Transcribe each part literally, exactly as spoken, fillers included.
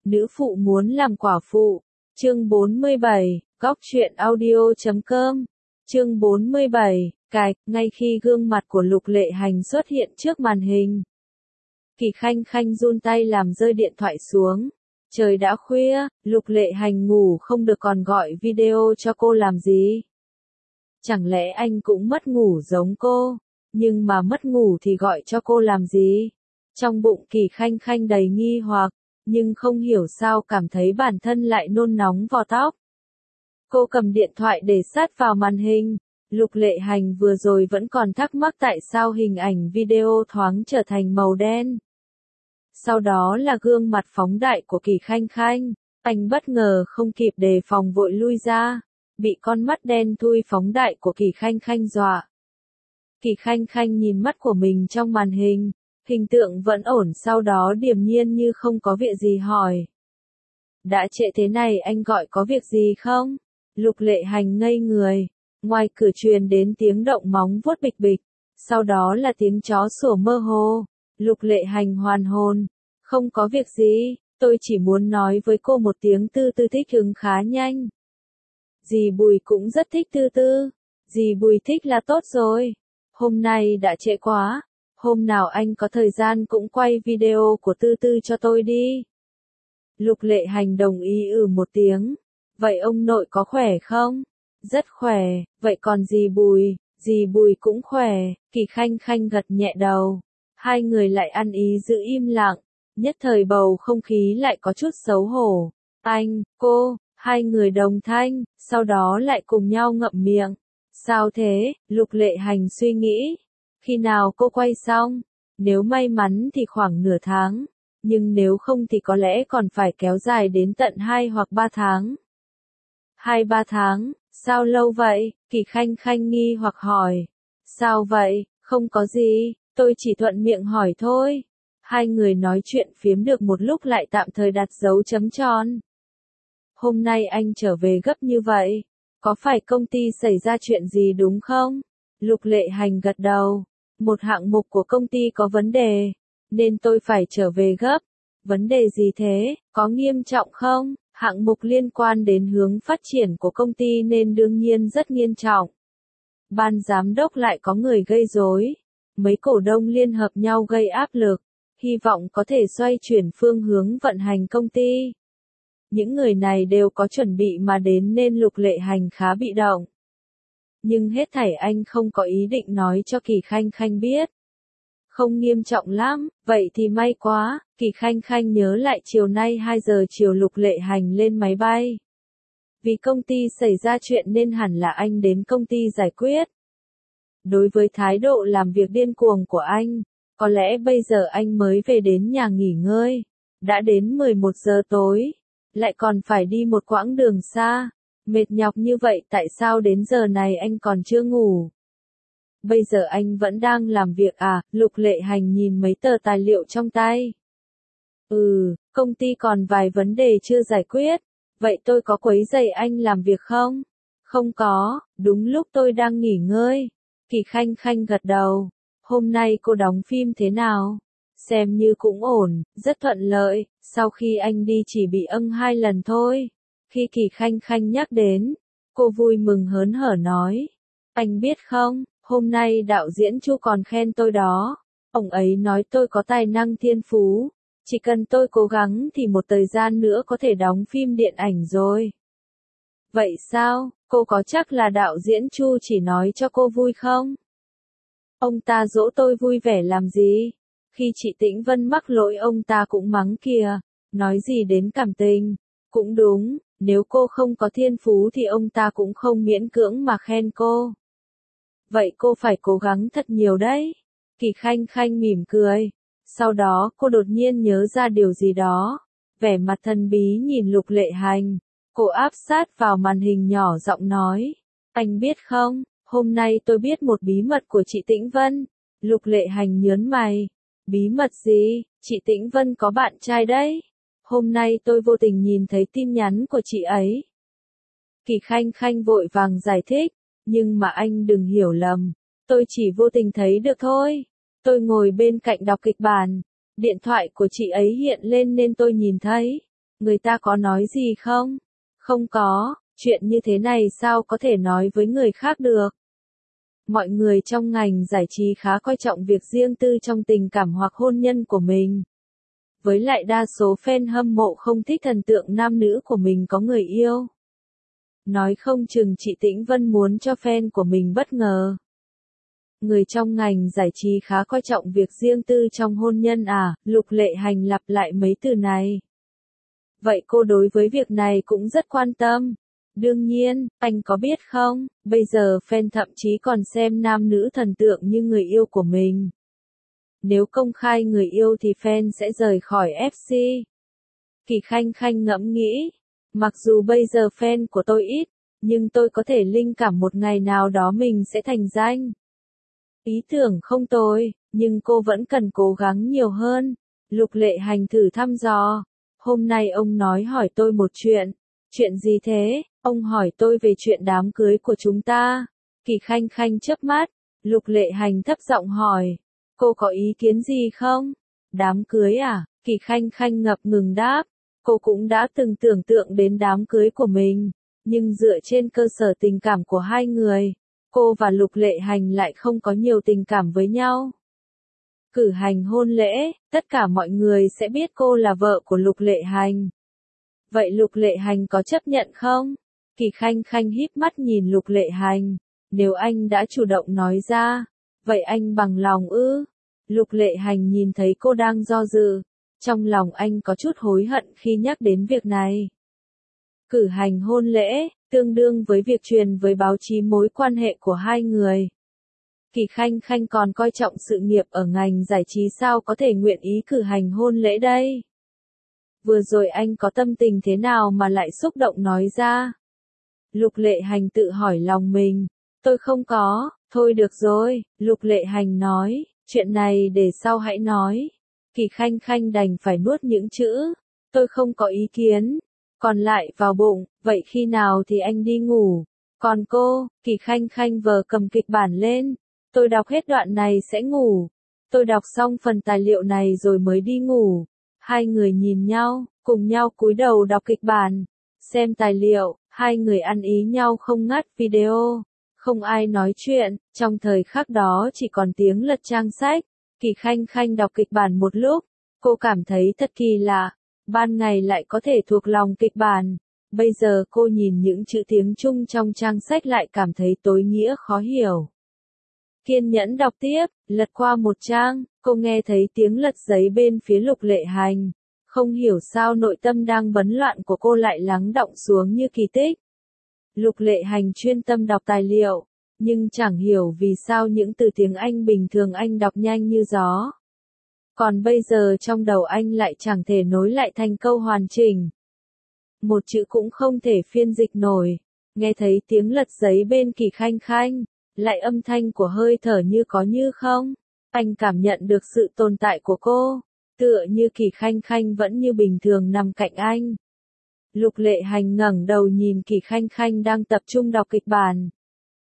Nữ phụ muốn làm quả phụ. Chương bốn mươi bảy, góc truyện audio chấm com. Chương bốn mươi bảy, cài, ngay khi gương mặt của Lục Lệ Hành xuất hiện trước màn hình. Kỳ Khanh Khanh run tay làm rơi điện thoại xuống. Trời đã khuya, Lục Lệ Hành ngủ không được còn gọi video cho cô làm gì? Chẳng lẽ anh cũng mất ngủ giống cô? Nhưng mà mất ngủ thì gọi cho cô làm gì? Trong bụng Kỳ Khanh Khanh đầy nghi hoặc, nhưng không hiểu sao cảm thấy bản thân lại nôn nóng vò tóc. Cô cầm điện thoại để sát vào màn hình. Lục Lệ Hành vừa rồi vẫn còn thắc mắc tại sao hình ảnh video thoáng trở thành màu đen. Sau đó là gương mặt phóng đại của Kỳ Khanh Khanh. Anh bất ngờ không kịp đề phòng vội lui ra, bị con mắt đen thui phóng đại của Kỳ Khanh Khanh dọa. Kỳ Khanh Khanh nhìn mắt của mình trong màn hình, hình tượng vẫn ổn, sau đó điềm nhiên như không có việc gì hỏi. Đã trễ thế này anh gọi có việc gì không? Lục Lệ Hành ngây người, ngoài cửa truyền đến tiếng động móng vuốt bịch bịch, sau đó là tiếng chó sủa mơ hồ. Lục Lệ Hành hoàn hồn, không có việc gì, tôi chỉ muốn nói với cô một tiếng Tư Tư thích ứng khá nhanh. Dì Bùi cũng rất thích Tư Tư, dì Bùi thích là tốt rồi. Hôm nay đã trễ quá, hôm nào anh có thời gian cũng quay video của Tư Tư cho tôi đi. Lục Lệ Hành đồng ý ừ một tiếng. Vậy ông nội có khỏe không? Rất khỏe, vậy còn dì Bùi? Dì Bùi cũng khỏe. Kỳ Khanh Khanh gật nhẹ đầu. Hai người lại ăn ý giữ im lặng, nhất thời bầu không khí lại có chút xấu hổ. Anh, cô, hai người đồng thanh, sau đó lại cùng nhau ngậm miệng. Sao thế? Lục Lệ Hành suy nghĩ. Khi nào cô quay xong? Nếu may mắn thì khoảng nửa tháng, nhưng nếu không thì có lẽ còn phải kéo dài đến tận hai hoặc ba tháng. Hai ba tháng, sao lâu vậy? Kỳ Khanh Khanh nghi hoặc hỏi. Sao vậy? Không có gì, tôi chỉ thuận miệng hỏi thôi. Hai người nói chuyện phiếm được một lúc lại tạm thời đặt dấu chấm tròn. Hôm nay anh trở về gấp như vậy, có phải công ty xảy ra chuyện gì đúng không? Lục Lệ Hành gật đầu. Một hạng mục của công ty có vấn đề, nên tôi phải trở về gấp. Vấn đề gì thế? Có nghiêm trọng không? Hạng mục liên quan đến hướng phát triển của công ty nên đương nhiên rất nghiêm trọng. Ban giám đốc lại có người gây rối, mấy cổ đông liên hợp nhau gây áp lực, hy vọng có thể xoay chuyển phương hướng vận hành công ty. Những người này đều có chuẩn bị mà đến nên Lục Lệ Hành khá bị động. Nhưng hết thảy anh không có ý định nói cho Kỳ Khanh Khanh biết. Không nghiêm trọng lắm, vậy thì may quá. Kỳ Khanh Khanh nhớ lại chiều nay hai giờ chiều Lục Lệ Hành lên máy bay. Vì công ty xảy ra chuyện nên hẳn là anh đến công ty giải quyết. Đối với thái độ làm việc điên cuồng của anh, có lẽ bây giờ anh mới về đến nhà nghỉ ngơi. Đã đến mười một giờ tối, lại còn phải đi một quãng đường xa. Mệt nhọc như vậy tại sao đến giờ này anh còn chưa ngủ? Bây giờ anh vẫn đang làm việc à? Lục Lệ Hành nhìn mấy tờ tài liệu trong tay. Ừ, công ty còn vài vấn đề chưa giải quyết. Vậy tôi có quấy rầy anh làm việc không? Không có, đúng lúc tôi đang nghỉ ngơi. Kỳ Khanh Khanh gật đầu. Hôm nay cô đóng phim thế nào? Xem như cũng ổn, rất thuận lợi. Sau khi anh đi chỉ bị âng hai lần thôi. Khi Kỳ Khanh Khanh nhắc đến, cô vui mừng hớn hở nói. Anh biết không, hôm nay đạo diễn Chu còn khen tôi đó. Ông ấy nói tôi có tài năng thiên phú. Chỉ cần tôi cố gắng thì một thời gian nữa có thể đóng phim điện ảnh rồi. Vậy sao, cô có chắc là đạo diễn Chu chỉ nói cho cô vui không? Ông ta dỗ tôi vui vẻ làm gì? Khi chị Tĩnh Vân mắc lỗi ông ta cũng mắng kìa. Nói gì đến cảm tình? Cũng đúng, nếu cô không có thiên phú thì ông ta cũng không miễn cưỡng mà khen cô. Vậy cô phải cố gắng thật nhiều đấy. Kỳ Khanh Khanh mỉm cười. Sau đó cô đột nhiên nhớ ra điều gì đó. Vẻ mặt thần bí nhìn Lục Lệ Hành. Cô áp sát vào màn hình nhỏ giọng nói. Anh biết không, hôm nay tôi biết một bí mật của chị Tĩnh Vân. Lục Lệ Hành nhớn mày. Bí mật gì? Chị Tĩnh Vân có bạn trai đấy. Hôm nay tôi vô tình nhìn thấy tin nhắn của chị ấy. Kỳ Khanh Khanh vội vàng giải thích. Nhưng mà anh đừng hiểu lầm. Tôi chỉ vô tình thấy được thôi. Tôi ngồi bên cạnh đọc kịch bản. Điện thoại của chị ấy hiện lên nên tôi nhìn thấy. Người ta có nói gì không? Không có, chuyện như thế này sao có thể nói với người khác được? Mọi người trong ngành giải trí khá coi trọng việc riêng tư trong tình cảm hoặc hôn nhân của mình. Với lại đa số fan hâm mộ không thích thần tượng nam nữ của mình có người yêu. Nói không chừng chị Tĩnh Vân muốn cho fan của mình bất ngờ. Người trong ngành giải trí khá coi trọng việc riêng tư trong hôn nhân à, Lục Lệ Hành lặp lại mấy từ này. Vậy cô đối với việc này cũng rất quan tâm. Đương nhiên, anh có biết không, bây giờ fan thậm chí còn xem nam nữ thần tượng như người yêu của mình. Nếu công khai người yêu thì fan sẽ rời khỏi ép xê. Kỳ Khanh Khanh ngẫm nghĩ, mặc dù bây giờ fan của tôi ít, nhưng tôi có thể linh cảm một ngày nào đó mình sẽ thành danh. Ý tưởng không tồi, nhưng cô vẫn cần cố gắng nhiều hơn. Lục Lệ Hành thử thăm dò. Hôm nay ông nói hỏi tôi một chuyện. Chuyện gì thế? Ông hỏi tôi về chuyện đám cưới của chúng ta. Kỳ Khanh Khanh chớp mắt. Lục Lệ Hành thấp giọng hỏi. Cô có ý kiến gì không? Đám cưới à? Kỳ Khanh Khanh ngập ngừng đáp. Cô cũng đã từng tưởng tượng đến đám cưới của mình. Nhưng dựa trên cơ sở tình cảm của hai người, cô và Lục Lệ Hành lại không có nhiều tình cảm với nhau. Cử hành hôn lễ, tất cả mọi người sẽ biết cô là vợ của Lục Lệ Hành. Vậy Lục Lệ Hành có chấp nhận không? Kỳ Khanh Khanh híp mắt nhìn Lục Lệ Hành. Nếu anh đã chủ động nói ra, vậy anh bằng lòng ư? Lục Lệ Hành nhìn thấy cô đang do dự. Trong lòng anh có chút hối hận khi nhắc đến việc này. Cử hành hôn lễ, tương đương với việc truyền với báo chí mối quan hệ của hai người. Kỳ Khanh Khanh còn coi trọng sự nghiệp ở ngành giải trí sao có thể nguyện ý cử hành hôn lễ đây? Vừa rồi anh có tâm tình thế nào mà lại xúc động nói ra? Lục Lệ Hành tự hỏi lòng mình. Tôi không có, thôi được rồi, Lục Lệ Hành nói, chuyện này để sau hãy nói. Kỳ Khanh Khanh đành phải nuốt những chữ. Tôi không có ý kiến. Còn lại vào bụng, vậy khi nào thì anh đi ngủ? Còn cô, Kỳ Khanh Khanh vờ cầm kịch bản lên. Tôi đọc hết đoạn này sẽ ngủ. Tôi đọc xong phần tài liệu này rồi mới đi ngủ. Hai người nhìn nhau, cùng nhau cúi đầu đọc kịch bản. Xem tài liệu, hai người ăn ý nhau không ngắt video. Không ai nói chuyện, trong thời khắc đó chỉ còn tiếng lật trang sách. Kỳ Khanh Khanh đọc kịch bản một lúc. Cô cảm thấy thật kỳ lạ. Ban ngày lại có thể thuộc lòng kịch bản. Bây giờ cô nhìn những chữ tiếng Trung trong trang sách lại cảm thấy tối nghĩa khó hiểu. Kiên nhẫn đọc tiếp, lật qua một trang, cô nghe thấy tiếng lật giấy bên phía Lục Lệ Hành. Không hiểu sao nội tâm đang bấn loạn của cô lại lắng đọng xuống như kỳ tích. Lục Lệ Hành chuyên tâm đọc tài liệu, nhưng chẳng hiểu vì sao những từ tiếng Anh bình thường anh đọc nhanh như gió. Còn bây giờ trong đầu anh lại chẳng thể nối lại thành câu hoàn chỉnh. Một chữ cũng không thể phiên dịch nổi. Nghe thấy tiếng lật giấy bên Kỳ Khanh Khanh, lại âm thanh của hơi thở như có như không. Anh cảm nhận được sự tồn tại của cô, tựa như Kỳ Khanh Khanh vẫn như bình thường nằm cạnh anh. Lục Lệ Hành ngẩng đầu nhìn Kỳ Khanh Khanh đang tập trung đọc kịch bản.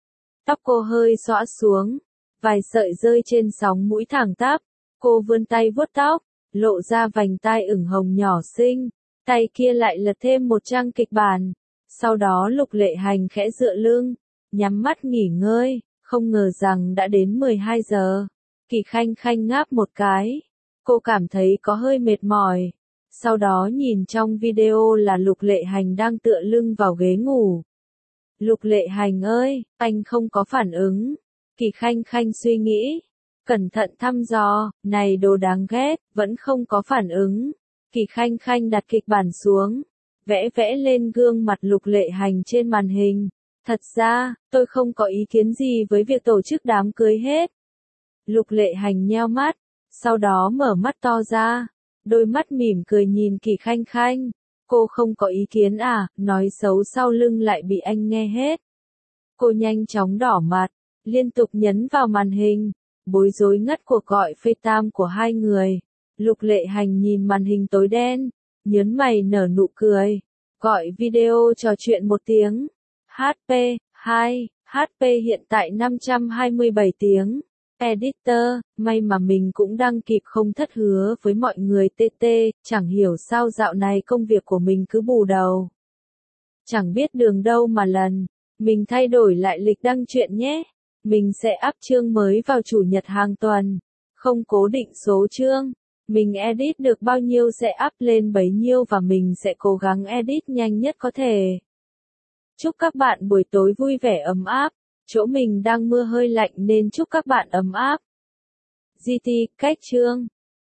Tóc cô hơi xõa xuống, vài sợi rơi trên sóng mũi thẳng tắp. Cô vươn tay vuốt tóc, lộ ra vành tai ửng hồng nhỏ xinh, tay kia lại lật thêm một trang kịch bản. Sau đó Lục Lệ Hành khẽ dựa lưng, nhắm mắt nghỉ ngơi, không ngờ rằng đã đến mười hai giờ. Kỳ Khanh Khanh ngáp một cái, cô cảm thấy có hơi mệt mỏi. Sau đó nhìn trong video là Lục Lệ Hành đang tựa lưng vào ghế ngủ. Lục Lệ Hành ơi, anh không có phản ứng. Kỳ Khanh Khanh suy nghĩ. Cẩn thận thăm dò, này đồ đáng ghét, vẫn không có phản ứng. Kỳ Khanh Khanh đặt kịch bản xuống, vẽ vẽ lên gương mặt Lục Lệ Hành trên màn hình. Thật ra, tôi không có ý kiến gì với việc tổ chức đám cưới hết. Lục Lệ Hành nheo mắt, sau đó mở mắt to ra, đôi mắt mỉm cười nhìn Kỳ Khanh Khanh. Cô không có ý kiến à, nói xấu sau lưng lại bị anh nghe hết. Cô nhanh chóng đỏ mặt, liên tục nhấn vào màn hình. Bối rối ngắt cuộc gọi FaceTime của hai người. Lục Lệ Hành nhìn màn hình tối đen, nhớn mày nở nụ cười. Gọi video trò chuyện một tiếng. hát pê, hai, hát pê hiện tại năm trăm hai mươi bảy tiếng. Editor, may mà mình cũng đăng kịp không thất hứa với mọi người tê tê, chẳng hiểu sao dạo này công việc của mình cứ bù đầu. Chẳng biết đường đâu mà lần. Mình thay đổi lại lịch đăng truyện nhé. Mình sẽ up chương mới vào chủ nhật hàng tuần. Không cố định số chương. Mình edit được bao nhiêu sẽ up lên bấy nhiêu và mình sẽ cố gắng edit nhanh nhất có thể. Chúc các bạn buổi tối vui vẻ ấm áp. Chỗ mình đang mưa hơi lạnh nên chúc các bạn ấm áp. giê tê, cách chương.